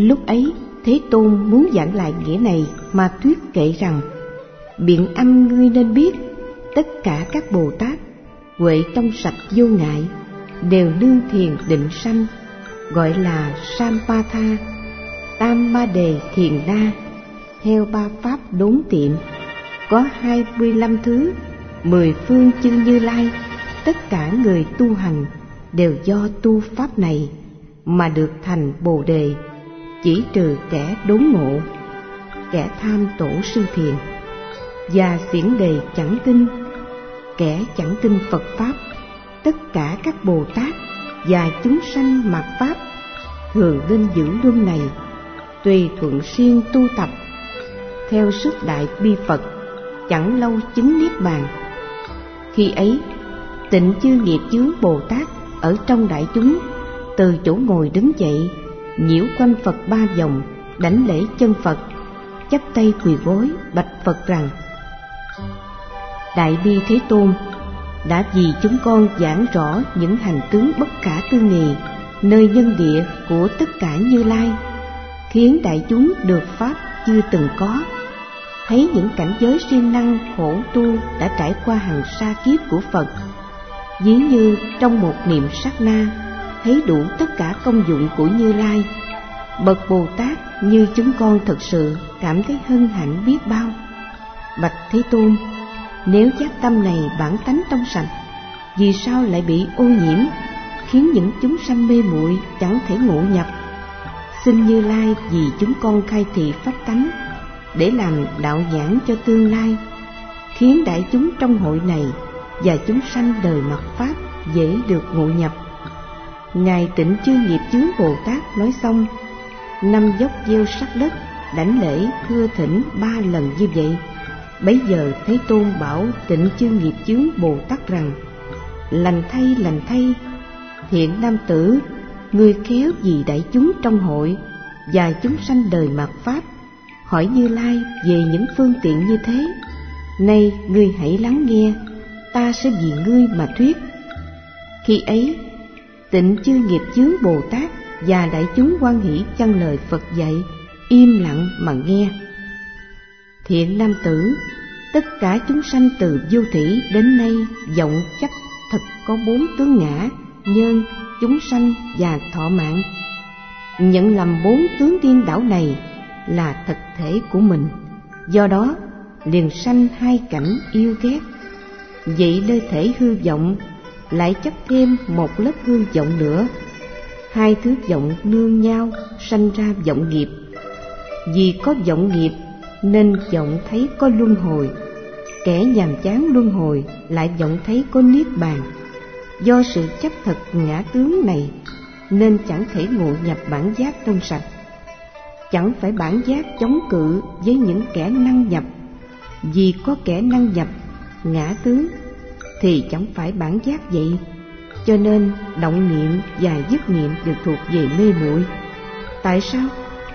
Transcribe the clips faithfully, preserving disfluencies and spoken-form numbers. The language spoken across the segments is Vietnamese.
Lúc ấy Thế Tôn muốn giảng lại nghĩa này mà thuyết kệ rằng: biện âm ngươi nên biết, tất cả các Bồ Tát huệ trong sạch vô ngại đều nương thiền định sanh, gọi là Sampatha, Tam Ma Đề Thiền Na, theo ba pháp đốn tiệm. Có hai mươi lăm thứ, mười phương chư Như Lai, tất cả người tu hành đều do tu pháp này mà được thành Bồ Đề, chỉ trừ kẻ đốn ngộ, kẻ tham tổ sư thiền và xiển đề chẳng tin, kẻ chẳng tin Phật pháp. Tất cả các Bồ Tát và chúng sanh mạt pháp thường nên giữ luân này, tùy thuận siêng tu tập, theo sức đại bi Phật, chẳng lâu chứng niết bàn. Khi ấy Tịnh Chư Nghiệp Chướng Bồ Tát ở trong đại chúng, từ chỗ ngồi đứng dậy, nhiễu quanh Phật ba vòng, đảnh lễ chân Phật, chắp tay quỳ gối bạch Phật rằng: Đại bi Thế Tôn, đã vì chúng con giảng rõ những hành tướng bất khả tư nghị nơi nhân địa của tất cả Như Lai, khiến đại chúng được pháp chưa từng có, thấy những cảnh giới siêng năng khổ tu đã trải qua hàng sa kiếp của Phật, ví như trong một niệm sát na thấy đủ tất cả công dụng của Như Lai. Bậc Bồ Tát như chúng con thật sự cảm thấy hân hạnh biết bao. Bạch Thế Tôn, nếu giác tâm này bản tánh trong sạch, vì sao lại bị ô nhiễm, khiến những chúng sanh mê muội chẳng thể ngộ nhập? Xin Như Lai vì chúng con khai thị pháp tánh, để làm đạo giảng cho tương lai, khiến đại chúng trong hội này và chúng sanh đời mạt pháp dễ được ngộ nhập. Ngài Tịnh Chư Nghiệp Chướng Bồ Tát nói xong, năm dốc gieo sắc đất, đảnh lễ thưa thỉnh ba lần như vậy. Bấy giờ Thế Tôn bảo Tịnh Chư Nghiệp Chướng Bồ Tát rằng: lành thay, lành thay, thiện nam tử, ngươi khéo vì đại chúng trong hội và chúng sanh đời mạt pháp hỏi Như Lai về những phương tiện như thế. Nay ngươi hãy lắng nghe, ta sẽ vì ngươi mà thuyết. Khi ấy Tịnh Chư Nghiệp Chướng Bồ Tát và đại chúng hoan hỷ chăng lời Phật dạy, im lặng mà nghe. Thiện nam tử, tất cả chúng sanh từ vô thủy đến nay vọng chấp thật có bốn tướng ngã, nhân, chúng sanh và thọ mạng, nhận lầm bốn tướng điên đảo này là thực thể của mình, do đó liền sanh hai cảnh yêu ghét. Vậy nơi thể hư vọng lại chấp thêm một lớp hư vọng nữa, hai thứ vọng nương nhau sanh ra vọng nghiệp. Vì có vọng nghiệp nên vọng thấy có luân hồi, kẻ nhàm chán luân hồi lại vọng thấy có niết bàn. Do sự chấp thật ngã tướng này nên chẳng thể ngộ nhập bản giác trong sạch. Chẳng phải bản giác chống cự với những kẻ năng nhập, vì có kẻ năng nhập ngã tướng thì chẳng phải bản giác vậy. Cho nên động niệm và dứt niệm đều thuộc về mê muội. Tại sao?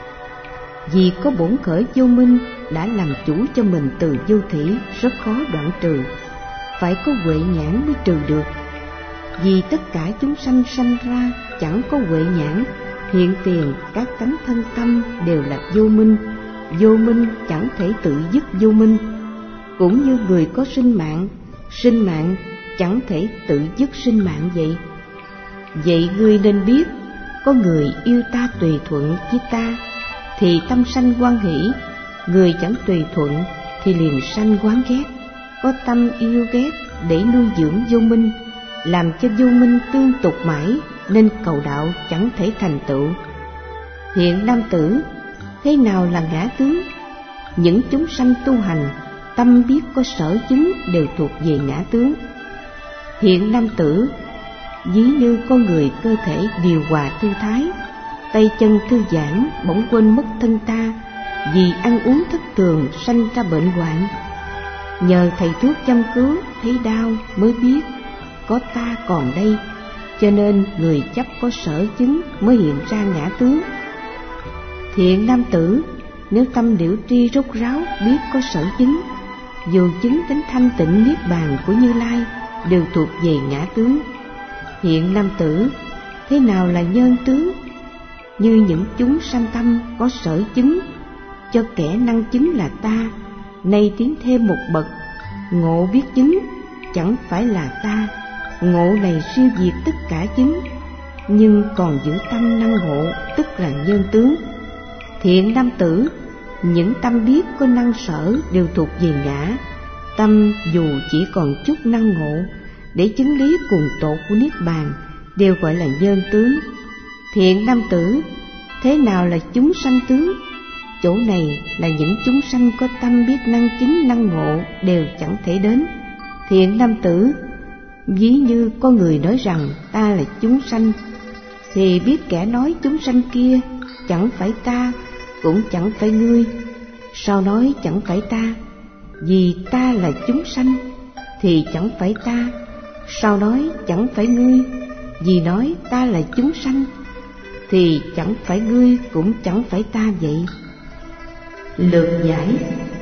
Vì có bổn khởi vô minh đã làm chủ cho mình từ vô thủy, rất khó đoạn trừ, phải có huệ nhãn mới trừ được. Vì tất cả chúng sanh sanh ra chẳng có huệ nhãn, hiện tiền các tánh thân tâm đều là vô minh, vô minh chẳng thể tự dứt vô minh. Cũng như người có sinh mạng, sinh mạng chẳng thể tự dứt sinh mạng vậy. Vậy ngươi nên biết, có người yêu ta tùy thuận với ta thì tâm sanh hoan hỷ, người chẳng tùy thuận thì liền sanh oán ghét. Có tâm yêu ghét để nuôi dưỡng vô minh, làm cho vô minh tương tục mãi, nên cầu đạo chẳng thể thành tựu. Thiện nam tử, thế nào là ngã tướng? Những chúng sanh tu hành, tâm biết có sở chứng đều thuộc về ngã tướng. Thiện nam tử, ví như con người cơ thể điều hòa thư thái, tay chân thư giãn, bỗng quên mất thân ta, vì ăn uống thất thường sanh ra bệnh hoạn. Nhờ thầy thuốc chăm cứu thấy đau mới biết có ta còn đây, cho nên người chấp có sở chứng mới hiện ra ngã tướng. Thiện nam tử, nếu tâm liễu tri rốt ráo biết có sở chứng, dù chứng đến thanh tịnh niết bàn của Như Lai đều thuộc về ngã tướng. Thiện nam tử, thế nào là nhân tướng? như những chúng sanh tâm có sở chứng, cho kẻ năng chứng là ta, nay tiến thêm một bậc, ngộ biết chứng, chẳng phải là ta, ngộ này siêu diệt tất cả chứng, nhưng còn giữ tâm năng ngộ, tức là nhân tướng. Thiện nam tử, những tâm biết có năng sở đều thuộc về ngã, tâm dù chỉ còn chút năng ngộ để chứng lý cùng tột của niết bàn đều gọi là nhân tướng. Thiện nam tử, thế nào là chúng sanh tướng? Chỗ này là những chúng sanh có tâm biết năng chứng năng ngộ đều chẳng thể đến. Thiện nam tử, ví như có người nói rằng ta là chúng sanh, thì biết kẻ nói chúng sanh kia chẳng phải ta, cũng chẳng phải ngươi. Sao nói chẳng phải ta? Vì ta là chúng sanh thì chẳng phải ta. Sao nói chẳng phải ngươi? Vì nói ta là chúng sanh thì chẳng phải ngươi, cũng chẳng phải ta vậy. Lược giải: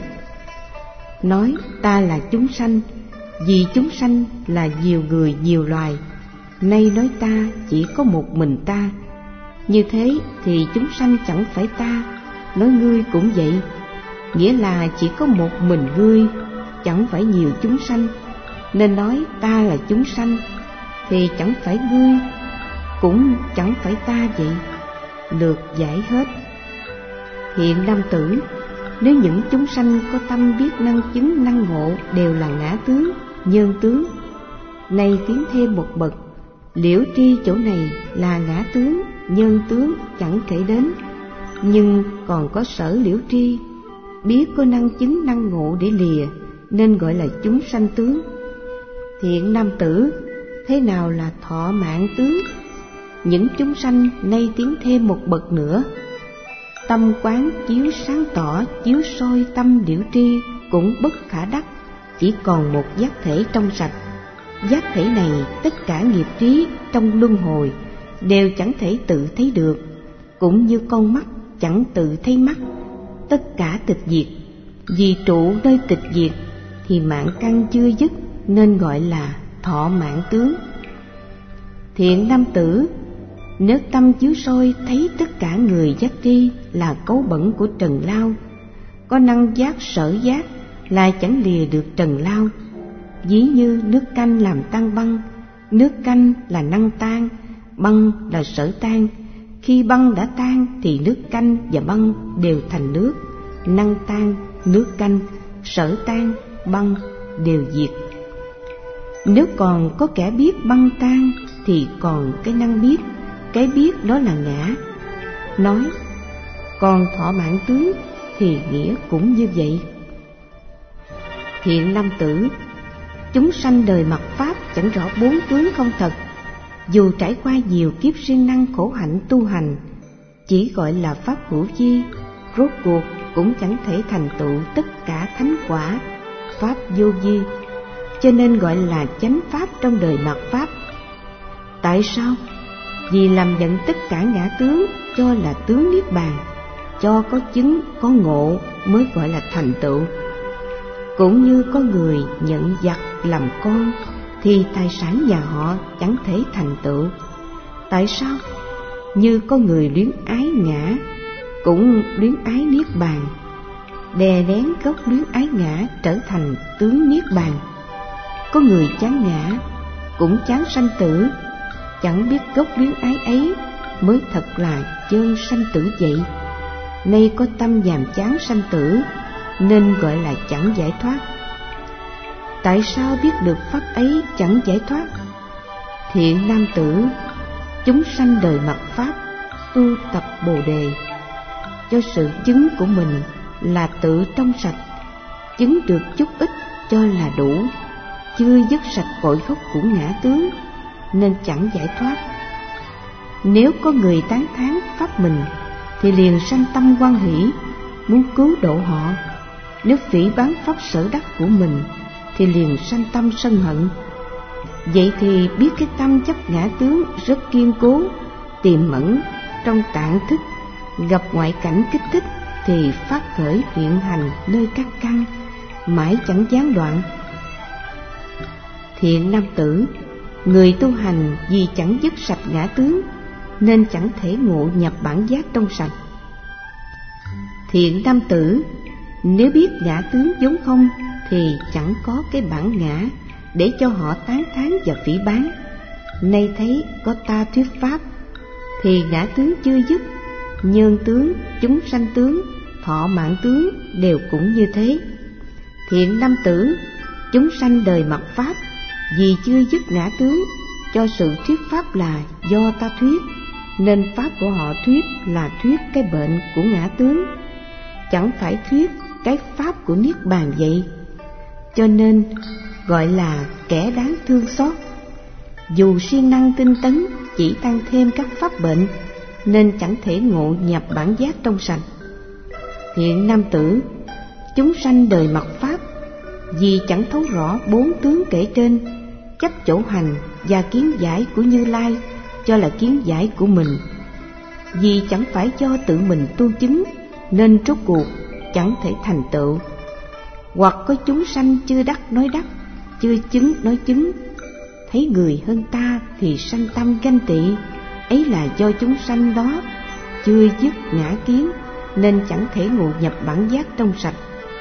nói ta là chúng sanh vì chúng sanh là nhiều người nhiều loài, nay nói ta chỉ có một mình ta. Như thế thì chúng sanh chẳng phải ta, nói ngươi cũng vậy, nghĩa là chỉ có một mình ngươi, chẳng phải nhiều chúng sanh, nên nói ta là chúng sanh thì chẳng phải ngươi, cũng chẳng phải ta vậy. Lược giải hết. Hiện nam tử, nếu những chúng sanh có tâm biết năng chứng năng ngộ đều là ngã tướng, nhân tướng, nay tiến thêm một bậc, liễu tri chỗ này là ngã tướng, nhân tướng chẳng thể đến, nhưng còn có sở liễu tri, biết có năng chứng năng ngộ để lìa, nên gọi là chúng sanh tướng. Thiện nam tử, thế nào là thọ mạng tướng? Những chúng sanh nay tiến thêm một bậc nữa, tâm quán chiếu sáng tỏ, chiếu soi tâm liễu tri cũng bất khả đắc, chỉ còn một giác thể trong sạch. Giác thể này tất cả nghiệp trí trong luân hồi đều chẳng thể tự thấy được, cũng như con mắt chẳng tự thấy mắt, tất cả tịch diệt. Vì trụ nơi tịch diệt thì mạng căn chưa dứt, nên gọi là thọ mạng tướng. Thiện nam tử, nếu tâm chiếu soi thấy tất cả người giác tri là cấu bẩn của trần lao, có năng giác sở giác là chẳng lìa được trần lao. Ví như nước canh làm tan băng, nước canh là năng tan, băng là sở tan. Khi băng đã tan thì nước canh và băng đều thành nước, năng tan, nước canh, sở tan, băng đều diệt. Nếu còn có kẻ biết băng tan thì còn cái năng biết, cái biết đó là ngã. Nói còn thọ mạng tướng thì nghĩa cũng như vậy. Thiện nam tử, chúng sanh đời mặt pháp chẳng rõ bốn tướng không thật, dù trải qua nhiều kiếp siêng năng khổ hạnh tu hành, chỉ gọi là pháp hữu vi, rốt cuộc cũng chẳng thể thành tựu tất cả thánh quả, pháp vô vi, cho nên gọi là chánh pháp trong đời mạt pháp. Tại sao? Vì làm nhận tất cả ngã tướng cho là tướng niết bàn, cho có chứng có ngộ mới gọi là thành tựu. Cũng như có người nhận giặc làm con thì tài sản nhà họ chẳng thể thành tựu. Tại sao? Như có người luyến ái ngã cũng luyến ái niết bàn, đè nén gốc luyến ái ngã trở thành tướng niết bàn. Có người chán ngã cũng chán sanh tử, chẳng biết gốc luyến ái ấy mới thật là chân sanh tử vậy. Nay có tâm nhàm chán sanh tử nên gọi là chẳng giải thoát. Tại sao biết được pháp ấy chẳng giải thoát? Thiện nam tử, chúng sanh đời mạt pháp tu tập Bồ đề, cho sự chứng của mình là tự trong sạch, chứng được chút ít cho là đủ, chưa dứt sạch cội gốc của ngã tướng nên chẳng giải thoát. Nếu có người tán thán pháp mình thì liền sanh tâm hoan hỷ, muốn cứu độ họ. Nếu phỉ báng pháp sở đắc của mình thì liền sanh tâm sân hận. Vậy thì biết cái tâm chấp ngã tướng rất kiên cố, tiềm ẩn trong tạng thức, gặp ngoại cảnh kích thích thì phát khởi hiện hành nơi các căn, mãi chẳng gián đoạn. Thiện nam tử, người tu hành vì chẳng dứt sạch ngã tướng nên chẳng thể ngộ nhập bản giác trong sạch. Thiện nam tử, nếu biết ngã tướng vốn không thì chẳng có cái bản ngã để cho họ tán thán và phỉ báng. Nay thấy có ta thuyết pháp thì ngã tướng chưa dứt, nhân tướng, chúng sanh tướng, thọ mạng tướng đều cũng như thế. Thiện nam tử, chúng sanh đời mặc pháp, vì chưa dứt ngã tướng, cho sự thuyết pháp là do ta thuyết, nên pháp của họ thuyết là thuyết cái bệnh của ngã tướng, chẳng phải thuyết cái pháp của niết bàn vậy. Cho nên gọi là kẻ đáng thương xót. Dù siêng năng tinh tấn, chỉ tăng thêm các pháp bệnh, nên chẳng thể ngộ nhập bản giác trong sạch. Thiện nam tử, chúng sanh đời mặc pháp, vì chẳng thấu rõ bốn tướng kể trên, chấp chỗ hành và kiến giải của Như Lai cho là kiến giải của mình. Vì chẳng phải do tự mình tu chứng, nên rốt cuộc chẳng thể thành tựu. Hoặc có chúng sanh chưa đắc nói đắc, chưa chứng nói chứng, thấy người hơn ta thì sanh tâm ganh tị, ấy là do chúng sanh đó chưa dứt ngã kiến, nên chẳng thể ngộ nhập bản giác trong sạch.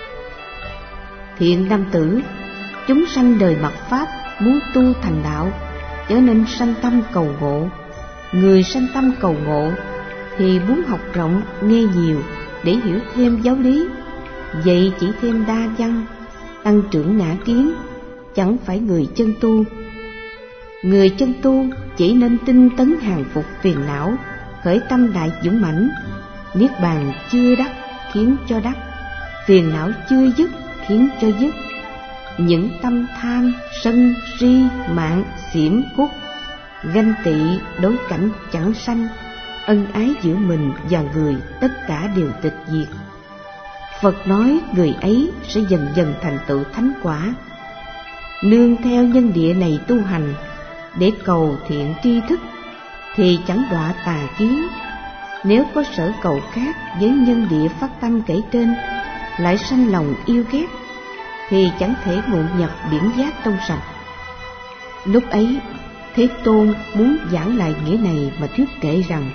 Thiện nam tử, chúng sanh đời mặc pháp, muốn tu thành đạo, trở nên sanh tâm cầu ngộ. Người sanh tâm cầu ngộ thì muốn học rộng nghe nhiều để hiểu thêm giáo lý, vậy chỉ thêm đa văn, tăng trưởng ngã kiến, chẳng phải người chân tu. Người chân tu chỉ nên tinh tấn hàng phục phiền não, khởi tâm đại dũng mãnh. Niết bàn chưa đắc khiến cho đắc, phiền não chưa dứt khiến cho dứt. Những tâm tham, sân, si, mạng, xiểm, cút, ganh tị, đối cảnh chẳng sanh, ân ái giữa mình và người tất cả đều tịch diệt. Phật nói người ấy sẽ dần dần thành tựu thánh quả. Nương theo nhân địa này tu hành để cầu thiện tri thức thì chẳng đọa tà kiến. Nếu có sở cầu khác với nhân địa phát tâm kể trên, lại sanh lòng yêu ghét, thì chẳng thể ngộ nhập biển giác trong sạch. Lúc ấy Thế Tôn muốn giảng lại nghĩa này mà thuyết kể rằng: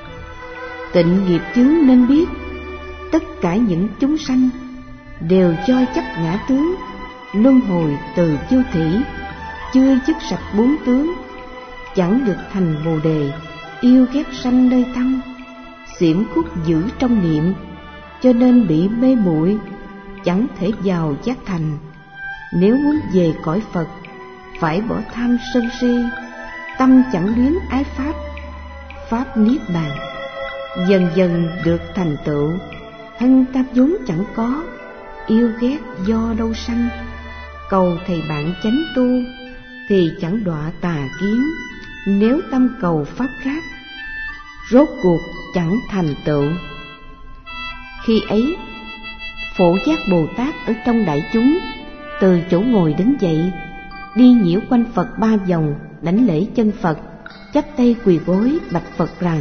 tịnh nghiệp chướng nên biết, tất cả những chúng sanh đều do chấp ngã tướng, luân hồi từ vô thủy, chưa dứt sạch bốn tướng, chẳng được thành bồ đề, yêu ghét sanh nơi tâm, xiểm khúc giữ trong niệm, cho nên bị mê muội, chẳng thể vào giác thành. Nếu muốn về cõi Phật, phải bỏ tham sân si, tâm chẳng luyến ái pháp, pháp niết bàn, dần dần được thành tựu. Thân ta vốn chẳng có, yêu ghét do đâu sanh, cầu thầy bạn chánh tu thì chẳng đọa tà kiến. Nếu tâm cầu pháp khác, rốt cuộc chẳng thành tựu. Khi ấy Phổ Giác Bồ Tát ở trong đại chúng, từ chỗ ngồi đứng dậy, đi nhiễu quanh Phật ba vòng, đảnh lễ chân Phật, chắp tay quỳ gối bạch Phật rằng: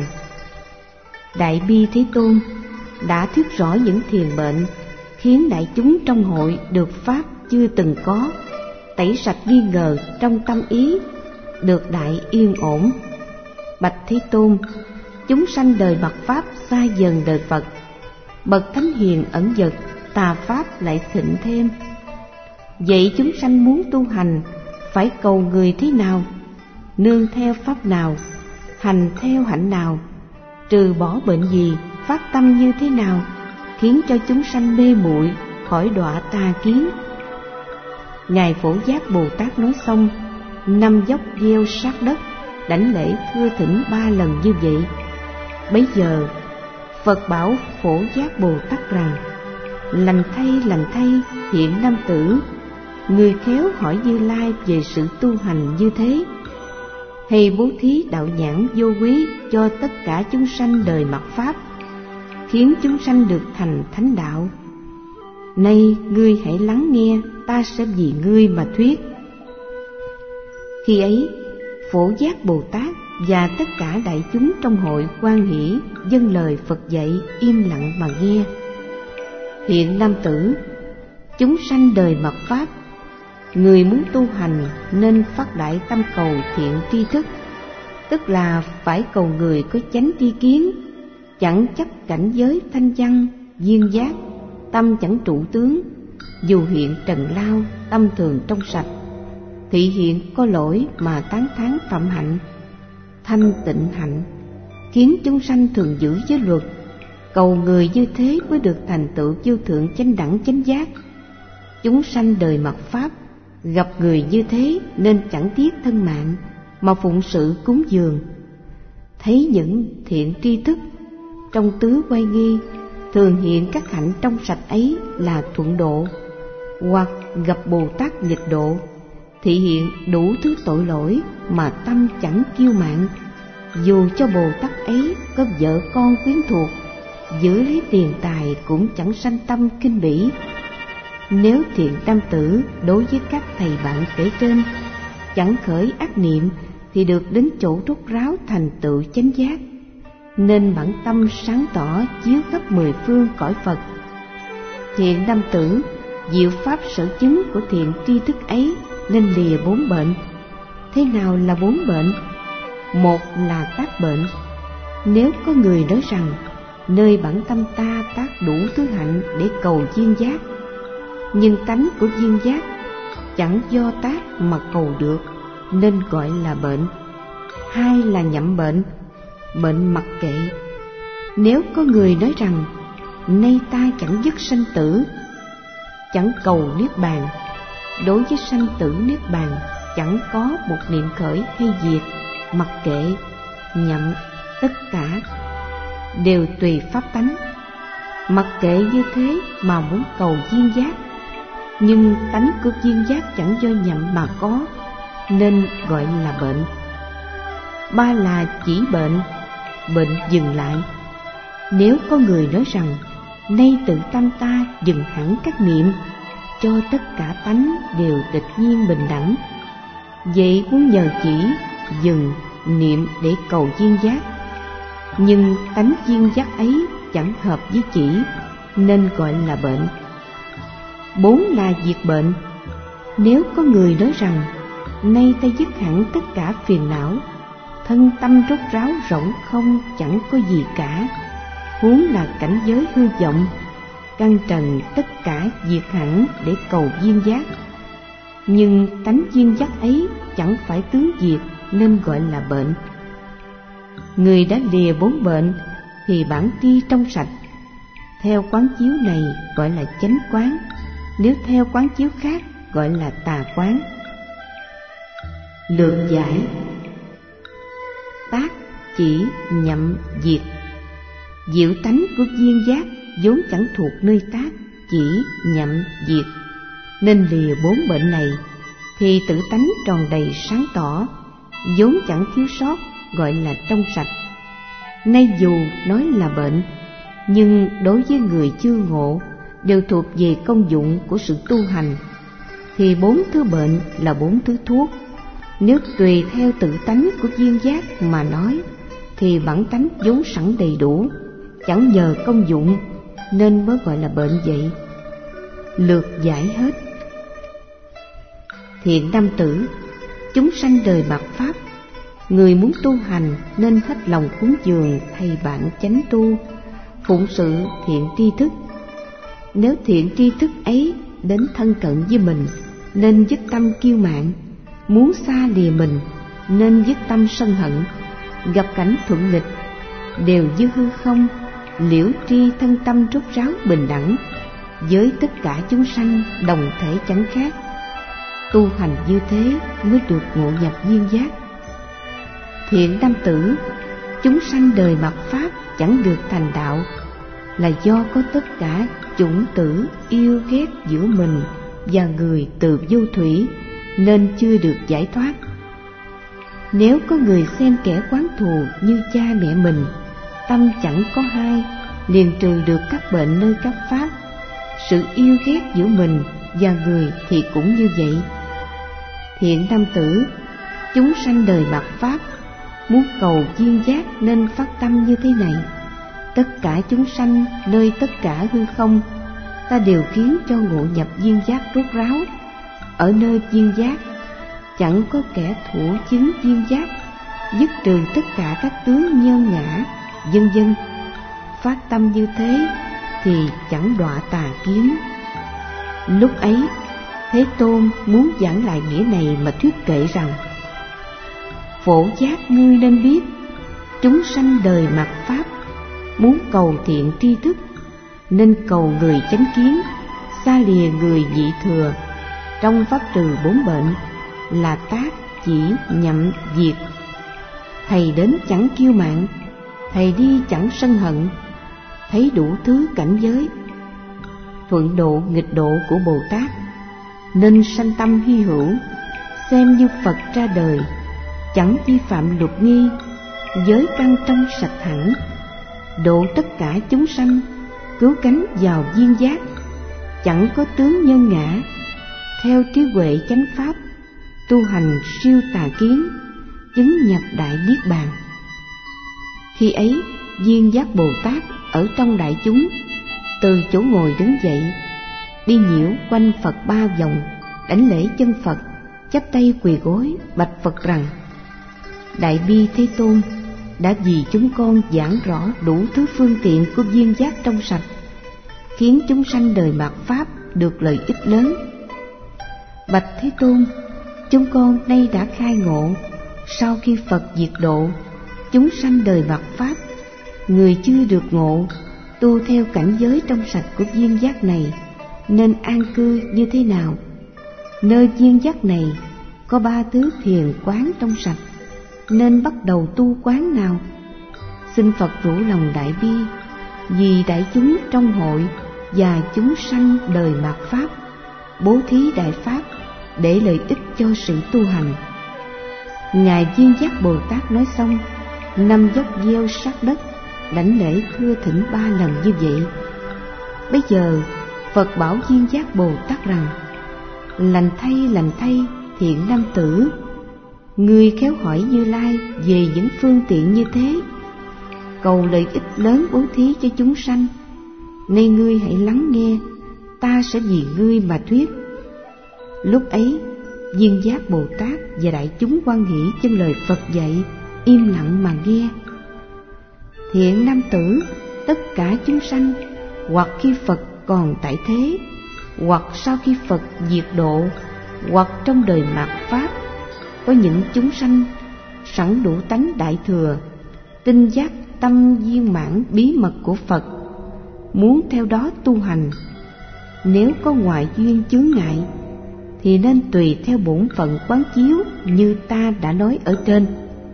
Đại bi Thế Tôn đã thuyết rõ những thiền bệnh, khiến đại chúng trong hội được pháp chưa từng có, tẩy sạch nghi ngờ trong tâm ý, được đại yên ổn. Bạch Thế Tôn, chúng sanh đời bậc pháp xa dần đời Phật, bậc thánh hiền ẩn dật, tà pháp lại thịnh thêm. Vậy chúng sanh muốn tu hành, phải cầu người thế nào? Nương theo pháp nào? Hành theo hạnh nào? Trừ bỏ bệnh gì? Phát tâm như thế nào? Khiến cho chúng sanh mê muội, khỏi đọa tà kiến. Ngài Phổ Giác Bồ Tát nói xong, năm dốc gieo sát đất, đảnh lễ thưa thỉnh ba lần như vậy. Bấy giờ Phật bảo Phổ Giác Bồ Tát rằng: Lành thay, lành thay, hiện nam tử, người khéo hỏi Như Lai về sự tu hành như thế. Hay bố thí đạo nhãn vô quý cho tất cả chúng sanh đời mặc pháp, khiến chúng sanh được thành thánh đạo. Nay ngươi hãy lắng nghe, ta sẽ vì ngươi mà thuyết. Khi ấy Phổ Giác Bồ Tát và tất cả đại chúng trong hội hoan hỷ dâng lời Phật dạy, im lặng mà nghe. Hiện nam tử, chúng sanh đời mật pháp, người muốn tu hành nên phát đại tâm cầu thiện tri thức, tức là phải cầu người có chánh tri kiến, chẳng chấp cảnh giới thanh văn, duyên giác, tâm chẳng trụ tướng, dù hiện trần lao, tâm thường trong sạch, thị hiện có lỗi mà tán thán phạm hạnh, thanh tịnh hạnh, khiến chúng sanh thường giữ giới luật. Cầu người như thế mới được thành tựu vô thượng chánh đẳng chánh giác. Chúng sanh đời mạt pháp gặp người như thế nên chẳng tiếc thân mạng mà phụng sự cúng dường. Thấy những thiện tri thức trong tứ quay nghi thường hiện các hạnh trong sạch ấy là thuận độ, hoặc gặp Bồ Tát nghịch độ, thị hiện đủ thứ tội lỗi mà tâm chẳng kiêu mạn, dù cho Bồ Tát ấy có vợ con quyến thuộc, giữ lấy tiền tài cũng chẳng sanh tâm khinh bỉ. Nếu thiện nam tử đối với các thầy bạn kể trên chẳng khởi ác niệm thì được đến chỗ rốt ráo thành tựu chánh giác, nên bản tâm sáng tỏ chiếu khắp mười phương cõi Phật. Thiện nam tử diệu pháp sở chứng của thiện tri thức ấy nên lìa bốn bệnh. Thế nào là bốn bệnh? Một là tác bệnh. Nếu có người nói rằng nơi bản tâm ta tác đủ thứ hạnh để cầu duyên giác, nhưng tánh của duyên giác chẳng do tác mà cầu được, nên gọi là bệnh. Hai là nhậm bệnh, bệnh mặc kệ. Nếu có người nói rằng nay ta chẳng dứt sanh tử, chẳng cầu niết bàn, đối với sanh tử niết bàn chẳng có một niệm khởi hay diệt, mặc kệ, nhậm, tất cả đều tùy pháp tánh. Mặc kệ như thế mà muốn cầu duyên giác, nhưng tánh của duyên giác chẳng do nhậm mà có, nên gọi là bệnh. Ba là chỉ bệnh, bệnh dừng lại. Nếu có người nói rằng nay tự tâm ta dừng hẳn các niệm, cho tất cả tánh đều tịch nhiên bình đẳng, vậy muốn nhờ chỉ dừng niệm để cầu duyên giác, nhưng tánh duyên giác ấy chẳng hợp với chỉ, nên gọi là bệnh. Bốn là diệt bệnh. Nếu có người nói rằng nay ta dứt hẳn tất cả phiền não, thân tâm rốt ráo rỗng không, chẳng có gì cả, huống là cảnh giới hư vọng, căn trần tất cả diệt hẳn để cầu duyên giác, nhưng tánh duyên giác ấy chẳng phải tướng diệt, nên gọi là bệnh. Người đã lìa bốn bệnh thì bản tri trong sạch. Theo quán chiếu này gọi là chánh quán, nếu theo quán chiếu khác gọi là tà quán. Lược giải: tác, chỉ, nhậm, diệt. Diệu tánh của duyên giác vốn chẳng thuộc nơi tác, chỉ, nhậm, diệt, nên lìa bốn bệnh này thì tự tánh tròn đầy sáng tỏ, vốn chẳng thiếu sót, gọi là trong sạch. Nay dù nói là bệnh, nhưng đối với người chưa ngộ đều thuộc về công dụng của sự tu hành, thì bốn thứ bệnh là bốn thứ thuốc. Nếu tùy theo tự tánh của duyên giác mà nói thì bản tánh vốn sẵn đầy đủ, chẳng nhờ công dụng, nên mới gọi là bệnh vậy. Lược giải hết. Thiện nam tử, chúng sanh đời mạt pháp, người muốn tu hành nên hết lòng cúng dường thầy bạn chánh tu, phụng sự thiện tri thức. Nếu thiện tri thức ấy đến thân cận với mình, nên dứt tâm kiêu mạn; muốn xa lìa mình, nên dứt tâm sân hận. Gặp cảnh thuận nghịch, đều như hư không, liễu tri thân tâm rốt ráo bình đẳng, với tất cả chúng sanh đồng thể chẳng khác. Tu hành như thế mới được ngộ nhập duyên giác. Thiện nam tử, chúng sanh đời mạt pháp chẳng được thành đạo, là do có tất cả chủng tử yêu ghét giữa mình và người từ vô thủy, nên chưa được giải thoát. Nếu có người xem kẻ oán thù như cha mẹ mình, tâm chẳng có hai, liền trừ được các bệnh nơi các pháp. Sự yêu ghét giữa mình và người thì cũng như vậy. Thiện nam tử, chúng sanh đời mạt pháp, muốn cầu duyên giác nên phát tâm như thế này: tất cả chúng sanh nơi tất cả hư không, ta đều khiến cho ngộ nhập duyên giác rốt ráo. Ở nơi duyên giác chẳng có kẻ thủ chứng duyên giác, dứt trừ tất cả các tướng nhơn ngã, vân vân. Phát tâm như thế thì chẳng đọa tà kiến. Lúc ấy Thế Tôn muốn giảng lại nghĩa này mà thuyết kệ rằng: phổ giác ngươi nên biết, chúng sanh đời mạt pháp, muốn cầu thiện tri thức, nên cầu người chánh kiến, xa lìa người nhị thừa. Trong pháp trừ bốn bệnh là tác, chỉ, nhậm, diệt. Thầy đến chẳng kiêu mạn, thầy đi chẳng sân hận, thấy đủ thứ cảnh giới. Thuận độ nghịch độ của Bồ Tát, nên sanh tâm hy hữu, xem như Phật ra đời, chẳng vi phạm luật nghi, giới căn trong sạch hẳn, độ tất cả chúng sanh, cứu cánh vào viên giác, chẳng có tướng nhân ngã, theo trí huệ chánh pháp, tu hành siêu tà kiến, chứng nhập đại niết bàn. Khi ấy viên giác Bồ Tát ở trong đại chúng, từ chỗ ngồi đứng dậy, đi nhiễu quanh Phật ba vòng, đảnh lễ chân Phật, chắp tay quỳ gối bạch Phật rằng: Đại bi Thế Tôn đã vì chúng con giảng rõ đủ thứ phương tiện của viên giác trong sạch, khiến chúng sanh đời mạt pháp được lợi ích lớn. Bạch Thế Tôn, chúng con nay đã khai ngộ, sau khi Phật diệt độ chúng sanh đời mạt pháp, người chưa được ngộ, tu theo cảnh giới trong sạch của viên giác này, nên an cư như thế nào? Nơi viên giác này có ba thứ thiền quán trong sạch, nên bắt đầu tu quán nào? Xin Phật rủ lòng đại bi, vì đại chúng trong hội và chúng sanh đời mạt pháp, bố thí đại pháp để lợi ích cho sự tu hành. Ngài Viên Giác Bồ Tát nói xong, năm dốc gieo sát đất, đảnh lễ thưa thỉnh ba lần như vậy. Bây giờ Phật bảo Viên Giác Bồ Tát rằng: Lành thay, lành thay, thiện nam tử, ngươi khéo hỏi Như Lai về những phương tiện như thế, cầu lợi ích lớn bố thí cho chúng sanh. Nay ngươi hãy lắng nghe, ta sẽ vì ngươi mà thuyết. Lúc ấy Viên Giác Bồ Tát và đại chúng hoan hỷ trên lời Phật dạy, im lặng mà nghe. Thiện nam tử, tất cả chúng sanh, hoặc khi Phật còn tại thế, hoặc sau khi Phật diệt độ, hoặc trong đời mạt pháp, có những chúng sanh sẵn đủ tánh đại thừa, tinh giác tâm viên mãn bí mật của Phật, muốn theo đó tu hành. Nếu có ngoại duyên chướng ngại, thì nên tùy theo bổn phận quán chiếu như ta đã nói ở trên.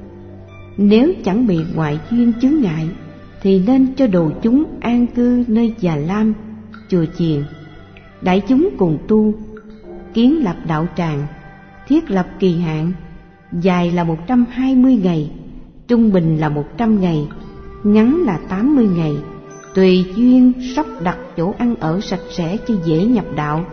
Nếu chẳng bị ngoại duyên chướng ngại, thì nên cho đồ chúng an cư nơi già lam, chùa chiền. Đại chúng cùng tu, kiến lập đạo tràng, thiết lập kỳ hạn, dài là một trăm hai mươi ngày, trung bình là một trăm ngày, ngắn là tám mươi ngày, tùy duyên sắp đặt chỗ ăn ở sạch sẽ cho dễ nhập đạo.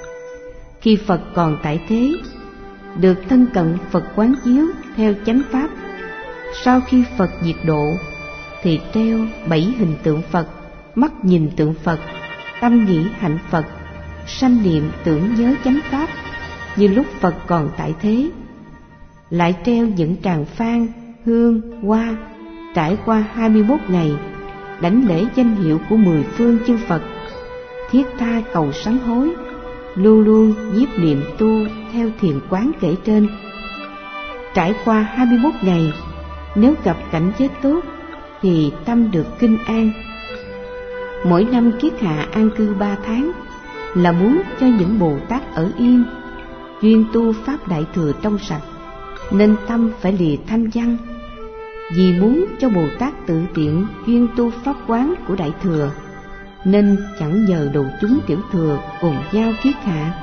Khi Phật còn tại thế, được thân cận Phật quán chiếu theo chánh pháp. Sau khi Phật diệt độ, thì treo bảy hình tượng Phật, mắt nhìn tượng Phật, tâm nghĩ hạnh Phật, sanh niệm tưởng nhớ chánh pháp như lúc Phật còn tại thế. Lại treo những tràng phan, hương, hoa, trải qua hai mươi mốt ngày, đảnh lễ danh hiệu của mười phương chư Phật, thiết tha cầu sám hối, luôn luôn nhiếp niệm tu theo thiền quán kể trên. Trải qua hai mươi mốt ngày, nếu gặp cảnh giới tốt thì tâm được kinh an. Mỗi năm kiết hạ an cư ba tháng là muốn cho những Bồ Tát ở yên, chuyên tu pháp đại thừa trong sạch, nên tâm phải lìa thanh văn. Vì muốn cho Bồ Tát tự tiện chuyên tu pháp quán của đại thừa, nên chẳng nhờ đồ chúng tiểu thừa cùng nhau kiết hạ.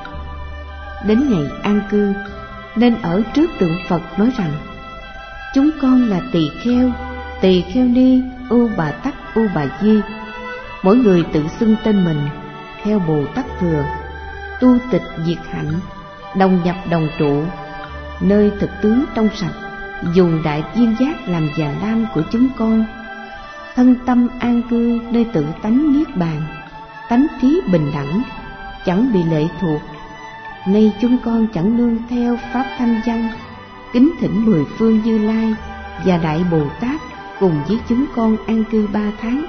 Đến ngày an cư, nên ở trước tượng Phật nói rằng: Chúng con là tỳ kheo, tỳ kheo ni, U Bà Tắc, U Bà Di. Mỗi người tự xưng tên mình theo Bồ Tát thừa, tu tịch diệt hạnh, đồng nhập đồng trụ, nơi thực tướng trong sạch, dùng đại viên giác làm già lam của chúng con. Thân tâm an cư nơi tự tánh niết bàn, tánh trí bình đẳng, chẳng bị lệ thuộc. Nay chúng con chẳng nương theo pháp thanh văn, kính thỉnh mười phương Như Lai, và Đại Bồ Tát cùng với chúng con an cư ba tháng.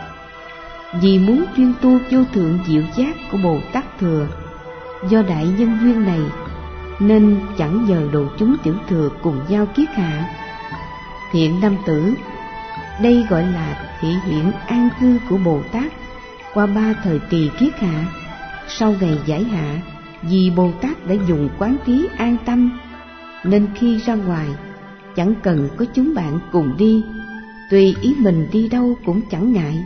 Vì muốn chuyên tu vô thượng diệu giác của Bồ Tát Thừa, do đại nhân duyên này nên chẳng nhờ độ chúng tiểu thừa cùng nhau kiết hạ. Thiện nam tử, đây gọi là thị hiện an cư của Bồ Tát qua ba thời kỳ kiết hạ. Sau ngày giải hạ, vì Bồ Tát đã dùng quán thí an tâm, nên khi ra ngoài chẳng cần có chúng bạn cùng đi, tùy ý mình đi đâu cũng chẳng ngại.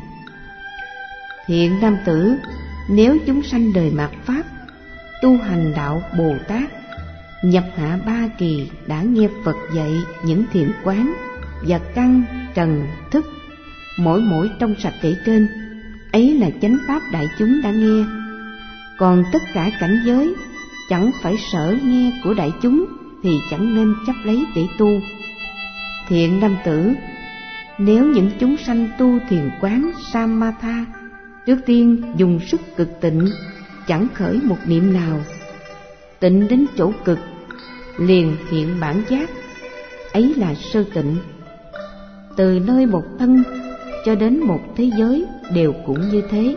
Thiện nam tử, nếu chúng sanh đời mạt Pháp, tu hành đạo Bồ Tát, nhập hạ ba kỳ đã nghe Phật dạy những thiện quán và căn trần thức mỗi mỗi trong sạch kể trên, ấy là chánh pháp đại chúng đã nghe. Còn tất cả cảnh giới chẳng phải sở nghe của đại chúng thì chẳng nên chấp lấy để tu. Thiện nam tử, nếu những chúng sanh tu thiền quán Samatha, trước tiên dùng sức cực tịnh, chẳng khởi một niệm nào, tịnh đến chỗ cực liền hiện bản giác, ấy là sơ tịnh. Từ nơi một thân cho đến một thế giới đều cũng như thế.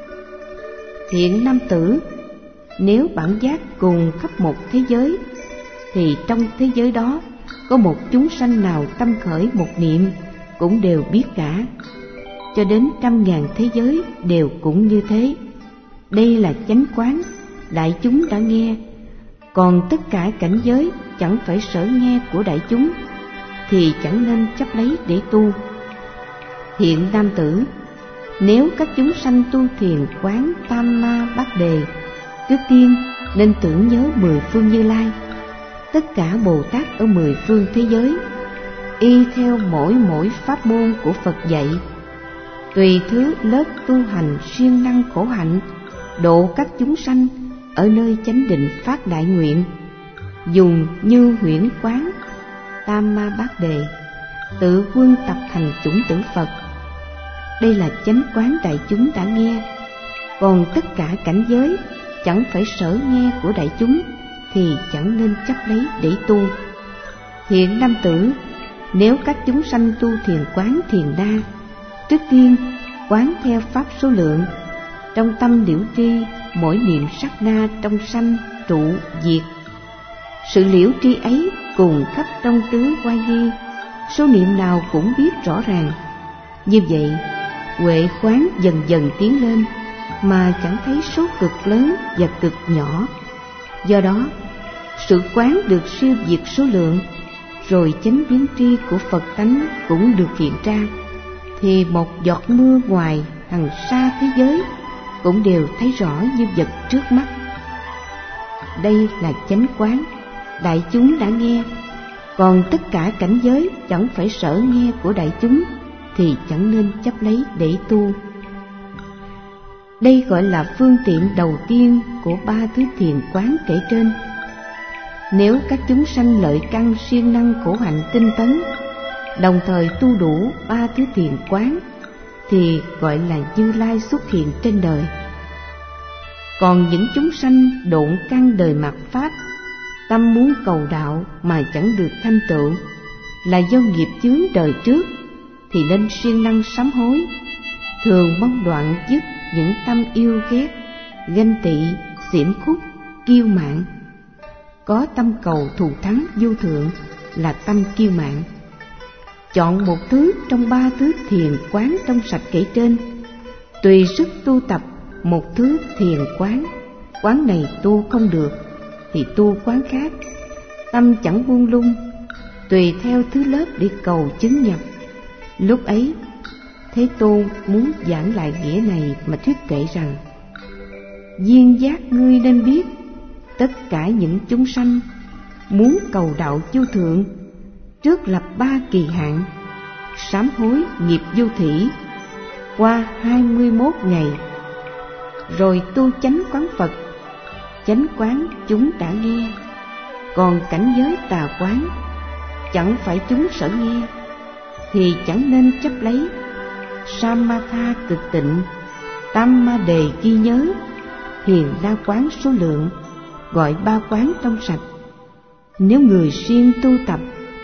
Thiện nam tử, nếu bản giác cùng khắp một thế giới, thì trong thế giới đó có một chúng sanh nào tâm khởi một niệm cũng đều biết cả, cho đến trăm ngàn thế giới đều cũng như thế. Đây là chánh quán đại chúng đã nghe. Còn tất cả cảnh giới chẳng phải sở nghe của đại chúng thì chẳng nên chấp lấy để tu. Thiện nam tử, nếu các chúng sanh tu thiền quán Tam Ma Bát Đề, trước tiên nên tưởng nhớ mười phương Như Lai, tất cả Bồ Tát ở mười phương thế giới, y theo mỗi mỗi pháp môn của Phật dạy, tùy thứ lớp tu hành siêng năng khổ hạnh, độ các chúng sanh ở nơi chánh định phát đại nguyện, dùng như huyễn quán Tam Ma Bát Đề, tự quân tập thành chủng tử Phật. Đây là chánh quán đại chúng đã nghe. Còn tất cả cảnh giới chẳng phải sở nghe của đại chúng thì chẳng nên chấp lấy để tu. Thiện nam tử, nếu các chúng sanh tu thiền quán thiền đa, trước tiên quán theo pháp số lượng, trong tâm liễu tri mỗi niệm sát na trong sanh trụ diệt. Sự liễu tri ấy cùng khắp trong tứ oai nghi, số niệm nào cũng biết rõ ràng. Như vậy huệ quán dần dần tiến lên mà chẳng thấy số cực lớn và cực nhỏ. Do đó sự quán được siêu diệt số lượng, rồi chánh biến tri của Phật tánh cũng được hiện ra, thì một giọt mưa ngoài hằng sa thế giới cũng đều thấy rõ như vật trước mắt. Đây là chánh quán đại chúng đã nghe. Còn tất cả cảnh giới chẳng phải sở nghe của đại chúng thì chẳng nên chấp lấy để tu. Đây gọi là phương tiện đầu tiên của ba thứ thiền quán kể trên. Nếu các chúng sanh lợi căn siêng năng khổ hạnh tinh tấn, đồng thời tu đủ ba thứ thiền quán, thì gọi là Như Lai xuất hiện trên đời. Còn những chúng sanh độn căn đời mạt Pháp, tâm muốn cầu đạo mà chẳng được thanh tựu, là do nghiệp chướng đời trước, thì nên siêng năng sám hối, thường mong đoạn dứt những tâm yêu ghét, ganh tị, xiển khúc, kiêu mạn. Có tâm cầu thù thắng vô thượng là tâm kiêu mạn. Chọn một thứ trong ba thứ thiền quán trong sạch kể trên, tùy sức tu tập một thứ thiền quán. Quán này tu không được thì tu quán khác, tâm chẳng buông lung, tùy theo thứ lớp để cầu chứng nhập. Lúc ấy Thế Tôn muốn giảng lại nghĩa này mà thuyết kể rằng: Duyên giác ngươi nên biết, tất cả những chúng sanh muốn cầu đạo vô thượng, trước lập ba kỳ hạn, sám hối nghiệp vô thỉ qua hai mươi mốt ngày, rồi tu chánh quán Phật. Chánh quán chúng đã nghe. Còn cảnh giới tà quán chẳng phải chúng sở nghe thì chẳng nên chấp lấy. Samatha cực tịnh, Tam Ma Đề ghi nhớ, Hiền đa quán số lượng, gọi ba quán trong sạch. Nếu người siêng tu tập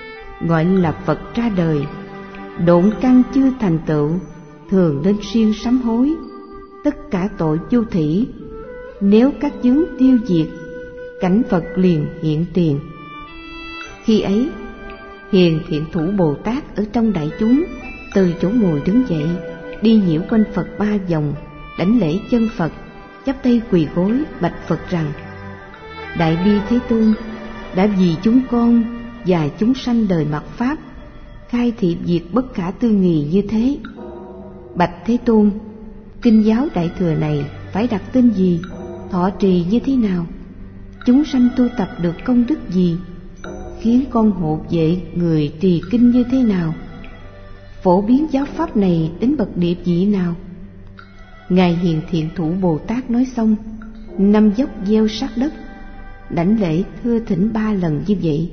gọi là Phật ra đời. Độn căn chưa thành tựu, thường nên siêng sám hối. Tất cả tội vô thỉ, nếu các chướng tiêu diệt, cảnh Phật liền hiện tiền. Khi ấy, Hiền Thiện Thủ Bồ Tát ở trong đại chúng, từ chỗ ngồi đứng dậy, đi nhiễu quanh Phật ba vòng, đảnh lễ chân Phật, chắp tay quỳ gối bạch Phật rằng: Đại bi Thế Tôn, đã vì chúng con và chúng sanh đời mạt Pháp khai thị việc bất khả tư nghì như thế. Bạch Thế Tôn, kinh giáo Đại Thừa này phải đặt tên gì, thọ trì như thế nào, chúng sanh tu tập được công đức gì, khiến con hộ vệ người trì kinh như thế nào, phổ biến giáo pháp này đến bậc địa vị nào? Ngài Hiền Thiện Thủ Bồ Tát nói xong, năm dốc gieo sát đất, đảnh lễ thưa thỉnh ba lần như vậy.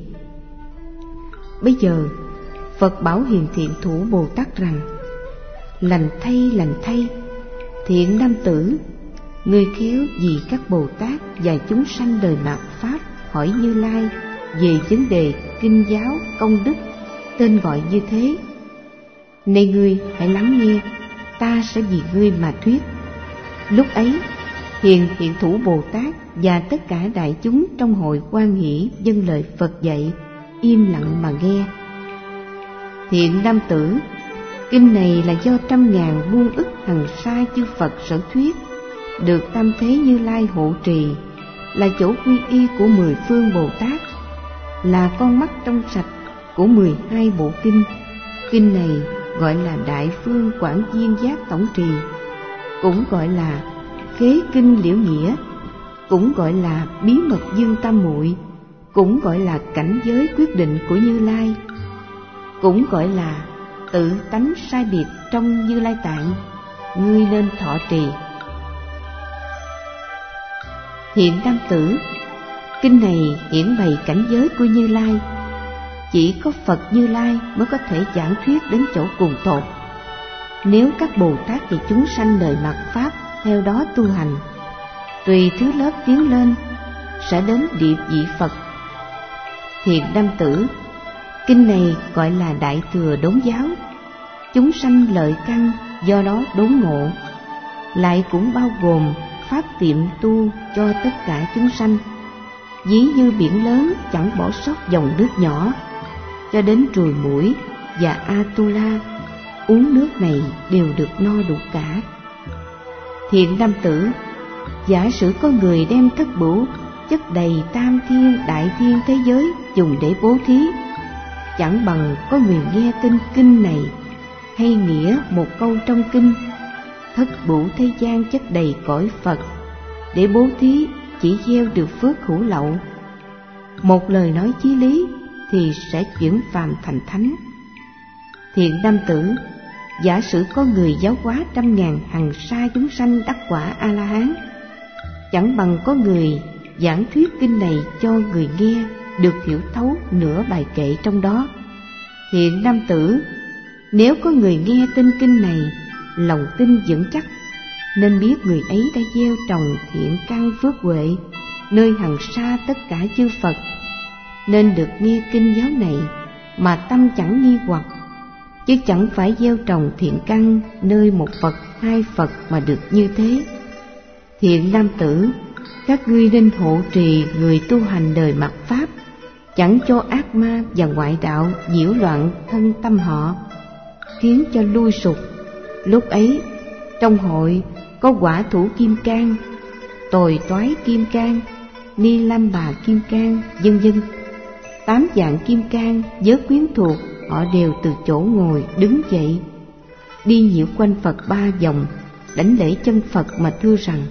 Bây giờ Phật bảo Hiền Thiện Thủ Bồ Tát rằng: Lành thay, lành thay, thiện nam tử, ngươi khéo vì các Bồ Tát và chúng sanh đời mạt Pháp hỏi Như Lai về vấn đề kinh giáo công đức, tên gọi như thế. Nay ngươi hãy lắng nghe, ta sẽ vì ngươi mà thuyết. Lúc ấy, Hiền Thiện Thủ Bồ Tát và tất cả đại chúng trong hội hoan hỷ dâng lời Phật dạy, im lặng mà nghe. Thiện nam tử, kinh này là do trăm ngàn muôn ức hằng sa chư Phật sở thuyết, được tam thế Như Lai hộ trì, là chỗ quy y của mười phương Bồ Tát, là con mắt trong sạch của mười hai bộ kinh. Kinh này gọi là Đại Phương Quảng Viên Giác Tổng Trì, cũng gọi là Khế Kinh Liễu Nghĩa, cũng gọi là Bí Mật Dương Tam Muội, cũng gọi là Cảnh Giới Quyết Định của Như Lai, cũng gọi là Tự Tánh Sai Biệt trong Như Lai Tạng. Ngươi nên thọ trì. Hiện nam tử, kinh này hiển bày cảnh giới của Như Lai, chỉ có Phật Như Lai mới có thể giảng thuyết đến chỗ cùng tột. Nếu các Bồ Tát và chúng sanh đời mạt Pháp theo đó tu hành, tùy thứ lớp tiến lên, sẽ đến địa vị Phật. Thiện nam tử, kinh này gọi là Đại Thừa Đốn Giáo, chúng sanh lợi căn do đó đốn ngộ, lại cũng bao gồm pháp tiệm tu cho tất cả chúng sanh. Ví như biển lớn chẳng bỏ sót dòng nước nhỏ, cho đến Trùi Mũi và Atula uống nước này đều được no đủ cả. Thiện nam tử, giả sử có người đem thất bửu chất đầy tam thiên đại thiên thế giới dùng để bố thí, chẳng bằng có người nghe tin kinh này hay nghĩa một câu trong kinh: thất bửu thế gian chất đầy cõi Phật, để bố thí chỉ gieo được phước hữu lậu. Một lời nói chí lý thì sẽ chuyển phàm thành thánh. Thiện nam tử, giả sử có người giáo hóa trăm ngàn hằng sa chúng sanh đắc quả A La Hán, chẳng bằng có người giảng thuyết kinh này cho người nghe được hiểu thấu nửa bài kệ trong đó. Thiện nam tử, nếu có người nghe tin kinh này lòng tin vững chắc, nên biết người ấy đã gieo trồng thiện căn phước huệ nơi hằng sa tất cả chư Phật, nên được nghe kinh giáo này mà tâm chẳng nghi hoặc, chứ chẳng phải gieo trồng thiện căn nơi một Phật hai Phật mà được như thế. Thiện nam tử, các ngươi nên hộ trì người tu hành đời mạt Pháp, chẳng cho ác ma và ngoại đạo nhiễu loạn thân tâm họ, khiến cho lui sụp. Lúc ấy trong hội có Quả Thủ Kim Cang, Tồi Toái Kim Cang, Ni Lam Bà Kim Cang, vân vân. Tám dạng kim cang với quyến thuộc họ đều từ chỗ ngồi đứng dậy, đi nhiễu quanh Phật ba vòng, đảnh lễ chân Phật mà thưa rằng: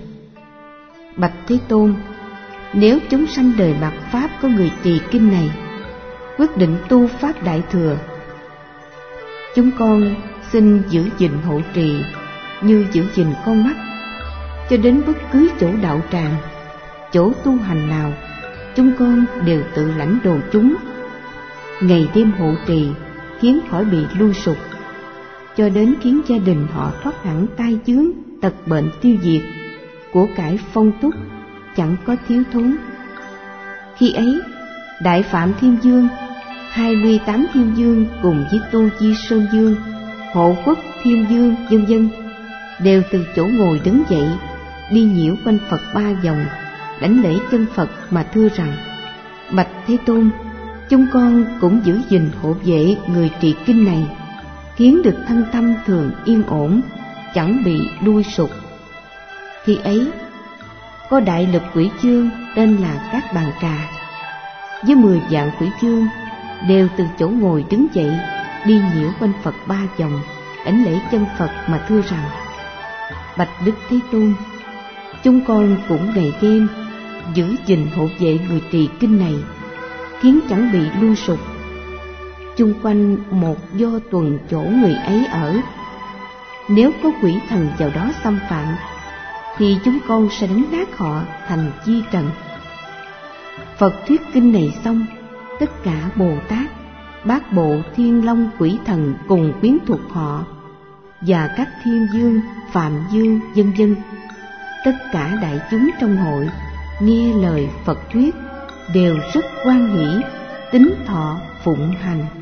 Bạch Thế Tôn, nếu chúng sanh đời mạt Pháp có người trì kinh này, quyết định tu Pháp Đại Thừa, chúng con xin giữ gìn hộ trì như giữ gìn con mắt, cho đến bất cứ chỗ đạo tràng, chỗ tu hành nào, chúng con đều tự lãnh đồ chúng, ngày đêm hộ trì, khiến khỏi bị lui sụp, cho đến khiến gia đình họ thoát hẳn tai chướng, tật bệnh tiêu diệt, của cải phong túc, chẳng có thiếu thốn. Khi ấy, Đại Phạm Thiên Vương hai mươi tám thiên vương cùng với Tô Chi Sơn Vương, Hộ Quốc Thiên Vương vân vân đều từ chỗ ngồi đứng dậy, đi nhiễu quanh Phật ba vòng, đảnh lễ chân Phật mà thưa rằng: Bạch Thế Tôn, chúng con cũng giữ gìn hộ vệ người trì kinh này, khiến được thân tâm thường yên ổn, chẳng bị lui sụp. Khi ấy, có đại lực quỷ vương tên là Cát Bàn Trà, với mười vạn quỷ vương đều từ chỗ ngồi đứng dậy, đi nhiễu quanh Phật ba vòng, đảnh lễ chân Phật mà thưa rằng: Bạch Đức Thế Tôn, chúng con cũng ngày đêm giữ gìn hộ vệ người trì kinh này, khiến chẳng bị lui sụp. Chung quanh một do tuần chỗ người ấy ở, nếu có quỷ thần vào đó xâm phạm, thì chúng con sẽ đánh nát họ thành chi trần. Phật thuyết kinh này xong, tất cả Bồ Tát, Bát Bộ, Thiên Long, quỷ thần cùng quyến thuộc họ, và các thiên vương, phạm vương vân vân, tất cả đại chúng trong hội nghe lời Phật thuyết đều rất hoan hỷ, tín thọ phụng hành.